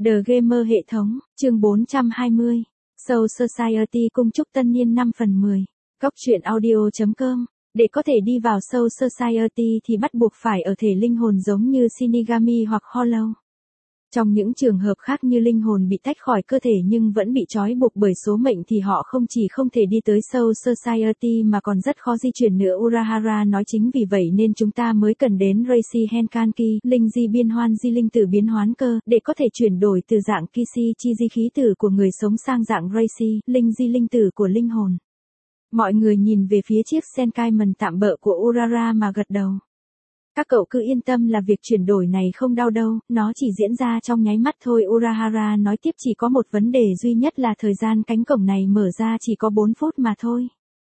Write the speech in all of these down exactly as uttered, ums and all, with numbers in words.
The Gamer hệ thống, chương bốn trăm hai mươi. Soul Society cung chúc tân niên năm phần mười. Góc truyện audio chấm com. Để có thể đi vào Soul Society thì bắt buộc phải ở thể linh hồn giống như Shinigami hoặc Hollow. Trong những trường hợp khác như linh hồn bị tách khỏi cơ thể nhưng vẫn bị trói buộc bởi số mệnh thì họ không chỉ không thể đi tới Soul Society mà còn rất khó di chuyển nữa. Urahara nói chính vì vậy nên chúng ta mới cần đến Reishi Henkanki, linh di biên hoan di linh tử biến hoán cơ, để có thể chuyển đổi từ dạng Kishi chi di khí tử của người sống sang dạng Reishi, linh di linh tử của linh hồn. Mọi người nhìn về phía chiếc Senkaimon tạm bợ của Urahara mà gật đầu. Các cậu cứ yên tâm là việc chuyển đổi này không đau đâu, nó chỉ diễn ra trong nháy mắt thôi. Urahara nói tiếp, chỉ có một vấn đề duy nhất là thời gian cánh cổng này mở ra chỉ có bốn phút mà thôi.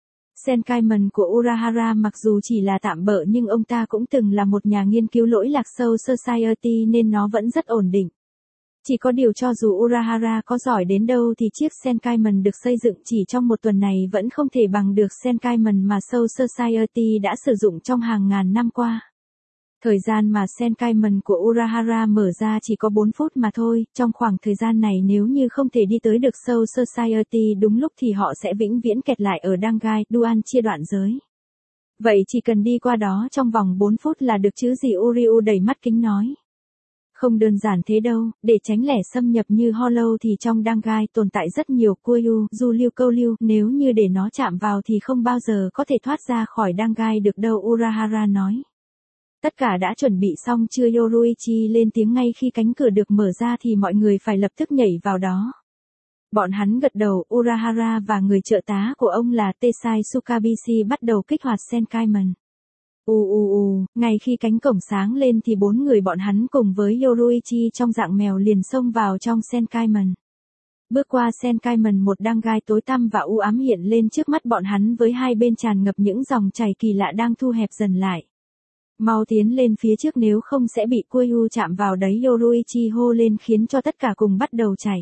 Senkaimon của Urahara mặc dù chỉ là tạm bợ nhưng ông ta cũng từng là một nhà nghiên cứu lỗi lạc Soul Society nên nó vẫn rất ổn định. Chỉ có điều cho dù Urahara có giỏi đến đâu thì chiếc Senkaimon được xây dựng chỉ trong một tuần này vẫn không thể bằng được Senkaimon mà Soul Society đã sử dụng trong hàng ngàn năm qua. Thời gian mà Senkaimon của Urahara mở ra chỉ có bốn phút mà thôi, trong khoảng thời gian này nếu như không thể đi tới được Soul Society đúng lúc thì họ sẽ vĩnh viễn kẹt lại ở Dangai, Duan chia đoạn giới. Vậy chỉ cần đi qua đó trong vòng bốn phút là được chứ gì? Uryu đầy mắt kính nói. Không đơn giản thế đâu, để tránh lẻ xâm nhập như Hollow thì trong Dangai tồn tại rất nhiều Kuoyu, du lưu câu lưu, nếu như để nó chạm vào thì không bao giờ có thể thoát ra khỏi Dangai được đâu. Urahara nói. Tất cả đã chuẩn bị xong chưa? Yoruichi lên tiếng. Ngay khi cánh cửa được mở ra thì mọi người phải lập tức nhảy vào đó. Bọn hắn gật đầu. Urahara và người trợ tá của ông là Tesai Tsukabishi bắt đầu kích hoạt Senkaimon. U u u, ngay khi cánh cổng sáng lên thì bốn người bọn hắn cùng với Yoruichi trong dạng mèo liền xông vào trong Senkaimon. Bước qua Senkaimon, một Dangai tối tăm và u ám hiện lên trước mắt bọn hắn với hai bên tràn ngập những dòng chảy kỳ lạ đang thu hẹp dần lại. Mau tiến lên phía trước nếu không sẽ bị Kuoyu chạm vào đấy, Yoruichi hô lên khiến cho tất cả cùng bắt đầu chạy.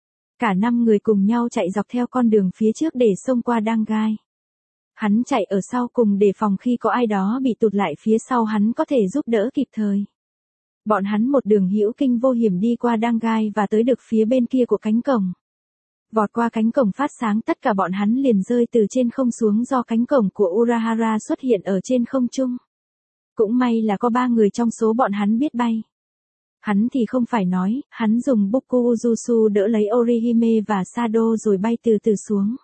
Cả năm người cùng nhau chạy dọc theo con đường phía trước để xông qua Dangai. Hắn chạy ở sau cùng để phòng khi có ai đó bị tụt lại phía sau hắn có thể giúp đỡ kịp thời. Bọn hắn một đường hữu kinh vô hiểm đi qua Dangai và tới được phía bên kia của cánh cổng. Vọt qua cánh cổng phát sáng, tất cả bọn hắn liền rơi từ trên không xuống do cánh cổng của Urahara xuất hiện ở trên không trung. Cũng may là có ba người trong số bọn hắn biết bay. Hắn thì không phải nói, hắn dùng Boku Ujutsu đỡ lấy Orihime và Sado rồi bay từ từ xuống.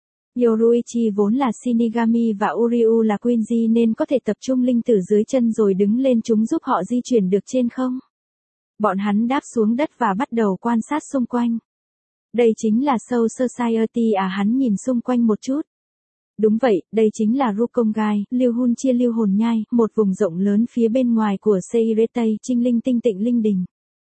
Yoruichi vốn là Shinigami và Uryu là Quincy nên có thể tập trung linh tử dưới chân rồi đứng lên chúng giúp họ di chuyển được trên không. Bọn hắn đáp xuống đất và bắt đầu quan sát xung quanh. Đây chính là Soul Society à? Hắn nhìn xung quanh một chút. Đúng vậy, đây chính là Rukongai, Lưu Hun chia lưu hồn nhai, một vùng rộng lớn phía bên ngoài của Seiretei, Trinh Linh Tinh Tịnh Linh Đình.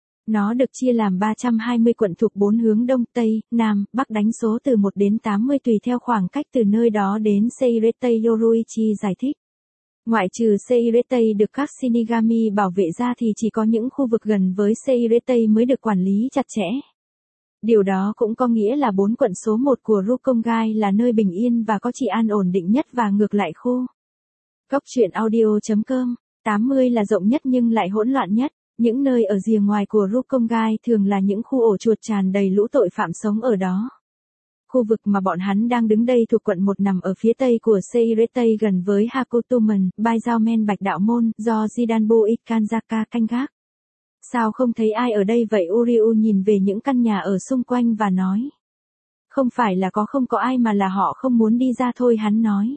Nó được chia làm ba trăm hai mươi quận thuộc bốn hướng Đông, Tây, Nam, Bắc, đánh số từ một đến tám mươi tùy theo khoảng cách từ nơi đó đến Seiretei. Yoruichi giải thích. Ngoại trừ Seiretei được các Shinigami bảo vệ ra thì chỉ có những khu vực gần với Seiretei mới được quản lý chặt chẽ. Điều đó cũng có nghĩa là bốn quận số một của Rukongai là nơi bình yên và có trị an ổn định nhất và ngược lại khu. Góc truyện audio chấm com. tám mươi là rộng nhất nhưng lại hỗn loạn nhất. Những nơi ở rìa ngoài của Rukongai thường là những khu ổ chuột tràn đầy lũ tội phạm sống ở đó. Khu vực mà bọn hắn đang đứng đây thuộc quận một nằm ở phía tây của Seiretei gần với Hakutumen, Baizaomen Bạch Đạo Môn, do Jidanbu Ikanzaka canh gác. Sao không thấy ai ở đây vậy? Uryu nhìn về những căn nhà ở xung quanh và nói. Không phải là có không có ai mà là họ không muốn đi ra thôi, hắn nói.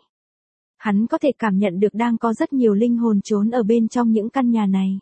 Hắn có thể cảm nhận được đang có rất nhiều linh hồn trốn ở bên trong những căn nhà này.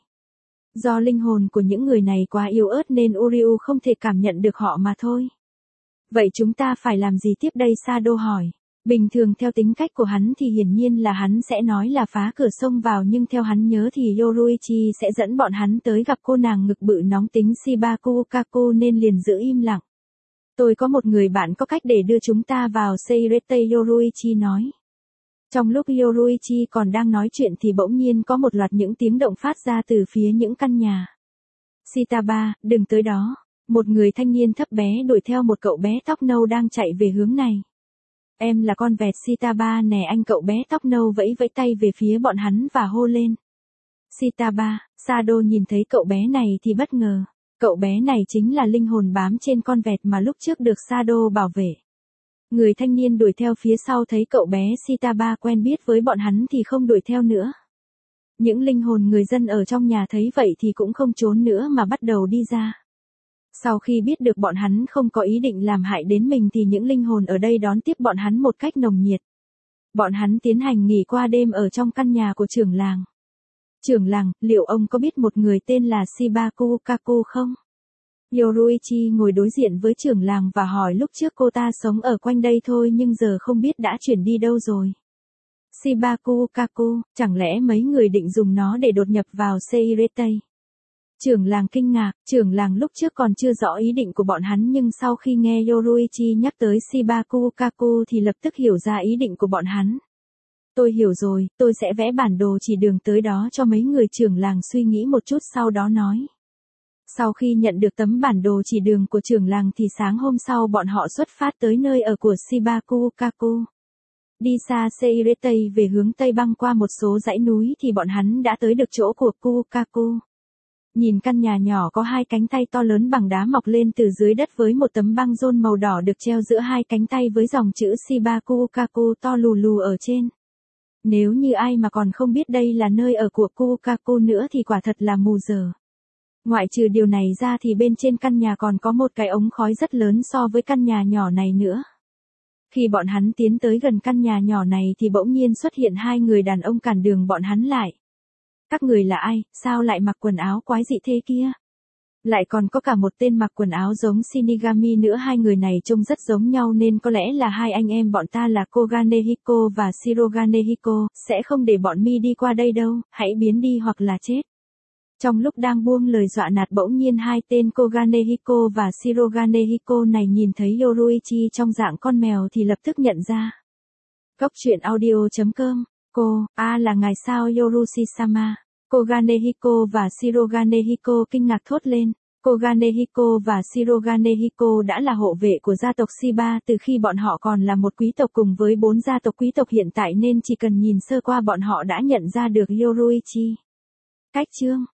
Do linh hồn của những người này quá yếu ớt nên Uryu không thể cảm nhận được họ mà thôi. Vậy chúng ta phải làm gì tiếp đây? Sado hỏi. Bình thường theo tính cách của hắn thì hiển nhiên là hắn sẽ nói là phá cửa xông vào, nhưng theo hắn nhớ thì Yoruichi sẽ dẫn bọn hắn tới gặp cô nàng ngực bự nóng tính Shibaku Kaku nên liền giữ im lặng. Tôi có một người bạn có cách để đưa chúng ta vào Seiretei, Yoruichi nói. Trong lúc Yoruichi còn đang nói chuyện thì bỗng nhiên có một loạt những tiếng động phát ra từ phía những căn nhà. Shitaba, đừng tới đó. Một người thanh niên thấp bé đuổi theo một cậu bé tóc nâu đang chạy về hướng này. Em là con vẹt Shitaba nè anh, cậu bé tóc nâu vẫy vẫy tay về phía bọn hắn và hô lên. Shitaba, Sado nhìn thấy cậu bé này thì bất ngờ. Cậu bé này chính là linh hồn bám trên con vẹt mà lúc trước được Sado bảo vệ. Người thanh niên đuổi theo phía sau thấy cậu bé Shitaba quen biết với bọn hắn thì không đuổi theo nữa. Những linh hồn người dân ở trong nhà thấy vậy thì cũng không trốn nữa mà bắt đầu đi ra. Sau khi biết được bọn hắn không có ý định làm hại đến mình thì những linh hồn ở đây đón tiếp bọn hắn một cách nồng nhiệt. Bọn hắn tiến hành nghỉ qua đêm ở trong căn nhà của trưởng làng. Trưởng làng, liệu ông có biết một người tên là Shibaku Kaku không? Yoruichi ngồi đối diện với trưởng làng và hỏi lúc trước cô ta sống ở quanh đây thôi nhưng giờ không biết đã chuyển đi đâu rồi. Shibaku Kaku, chẳng lẽ mấy người định dùng nó để đột nhập vào Seiretei? Trưởng làng kinh ngạc, trưởng làng lúc trước còn chưa rõ ý định của bọn hắn nhưng sau khi nghe Yoruichi nhắc tới Shibaku Kaku thì lập tức hiểu ra ý định của bọn hắn. Tôi hiểu rồi, tôi sẽ vẽ bản đồ chỉ đường tới đó cho mấy người trưởng làng suy nghĩ một chút sau đó nói. Sau khi nhận được tấm bản đồ chỉ đường của trưởng làng thì sáng hôm sau bọn họ xuất phát tới nơi ở của Shibaku Kaku. Đi xa Seiretei về hướng Tây băng qua một số dãy núi thì bọn hắn đã tới được chỗ của Kukaku. Nhìn căn nhà nhỏ có hai cánh tay to lớn bằng đá mọc lên từ dưới đất với một tấm băng rôn màu đỏ được treo giữa hai cánh tay với dòng chữ Shibaku Kaku to lù lù ở trên. Nếu như ai mà còn không biết đây là nơi ở của Kukaku nữa thì quả thật là mù dở. Ngoại trừ điều này ra thì bên trên căn nhà còn có một cái ống khói rất lớn so với căn nhà nhỏ này nữa. Khi bọn hắn tiến tới gần căn nhà nhỏ này thì bỗng nhiên xuất hiện hai người đàn ông cản đường bọn hắn lại. Các người là ai, sao lại mặc quần áo quái dị thế kia? Lại còn có cả một tên mặc quần áo giống Shinigami nữa. Hai người này trông rất giống nhau nên có lẽ là hai anh em bọn ta là Kogane Hiko và Shirogane Hiko, sẽ không để bọn mi đi qua đây đâu, hãy biến đi hoặc là chết. Trong lúc đang buông lời dọa nạt bỗng nhiên hai tên Kogane Hiko và Shirogane Hiko này nhìn thấy Yoruichi trong dạng con mèo thì lập tức nhận ra. Góc truyện audio chấm com, cô, à là ngài sao Yorushi-sama. Kogane Hiko và Shirogane Hiko kinh ngạc thốt lên. Kogane Hiko và Shirogane Hiko đã là hộ vệ của gia tộc Shiba từ khi bọn họ còn là một quý tộc cùng với bốn gia tộc quý tộc hiện tại nên chỉ cần nhìn sơ qua bọn họ đã nhận ra được Yoruichi. Cách chương